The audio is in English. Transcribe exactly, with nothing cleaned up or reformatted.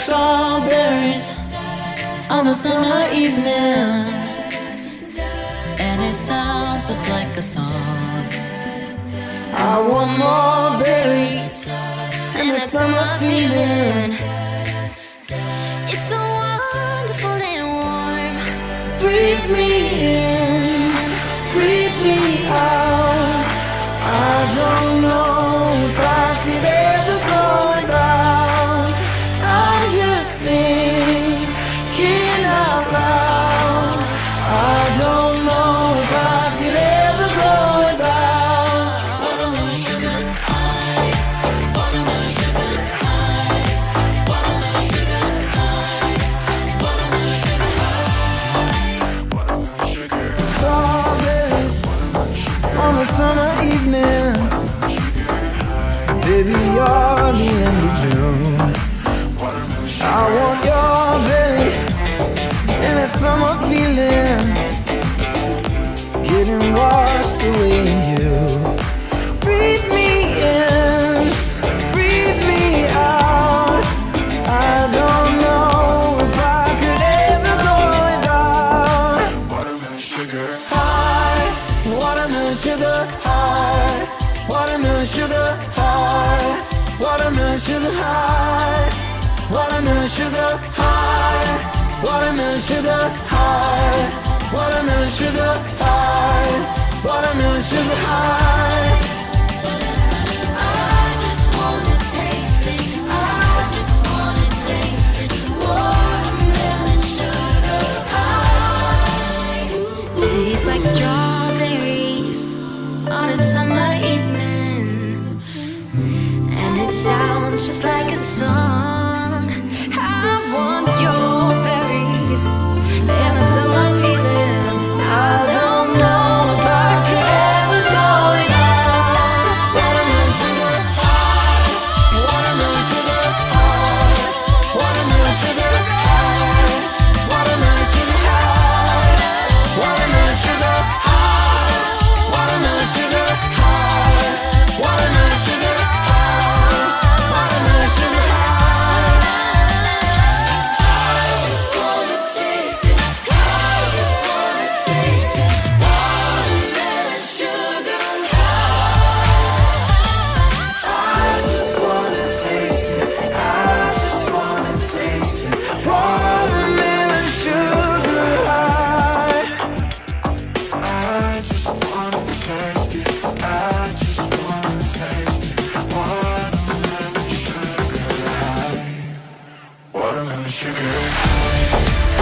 strawberries on a summer evening, and it sounds just like a song. I want more berries and that summer feeling. It's so wonderful and warm. Breathe me in, breathe me out. I don't know if I could ever go without. I'm just thinking out loud. I don't know if I could ever go without. Watermelon sugar high, watermelon sugar high, watermelon sugar high, watermelon sugar high, watermelon sugar. Strawberries on a summer evening, baby, you're the end of June. I want your belly and that summer feeling, getting washed away in you. Breathe me in, breathe me out. I don't know if I could ever go without. Watermelon sugar high, watermelon sugar high, watermelon sugar high, watermelon sugar high, watermelon sugar high, watermelon sugar high, watermelon sugar high, watermelon sugar high. I just wanna taste it, I just wanna taste it. Watermelon sugar high. Tastes like strawberries on a summer evening, and it sounds just like a song. I want your berries and a summer feeling. I don't know if I could ever go without. Watermelon sugar high, watermelon sugar high, watermelon sugar high, watermelon sugar high, watermelon sugar high, watermelon sugar high, watermelon sugar high, watermelon sugar high. I just wanna taste it, I just wanna taste it. Watermelon sugar high. I just wanna taste it, I just wanna taste it. Watermelon sugar high. I just wanna taste it, I just wanna taste it. Watermelon sugar high, watermelon sugar high.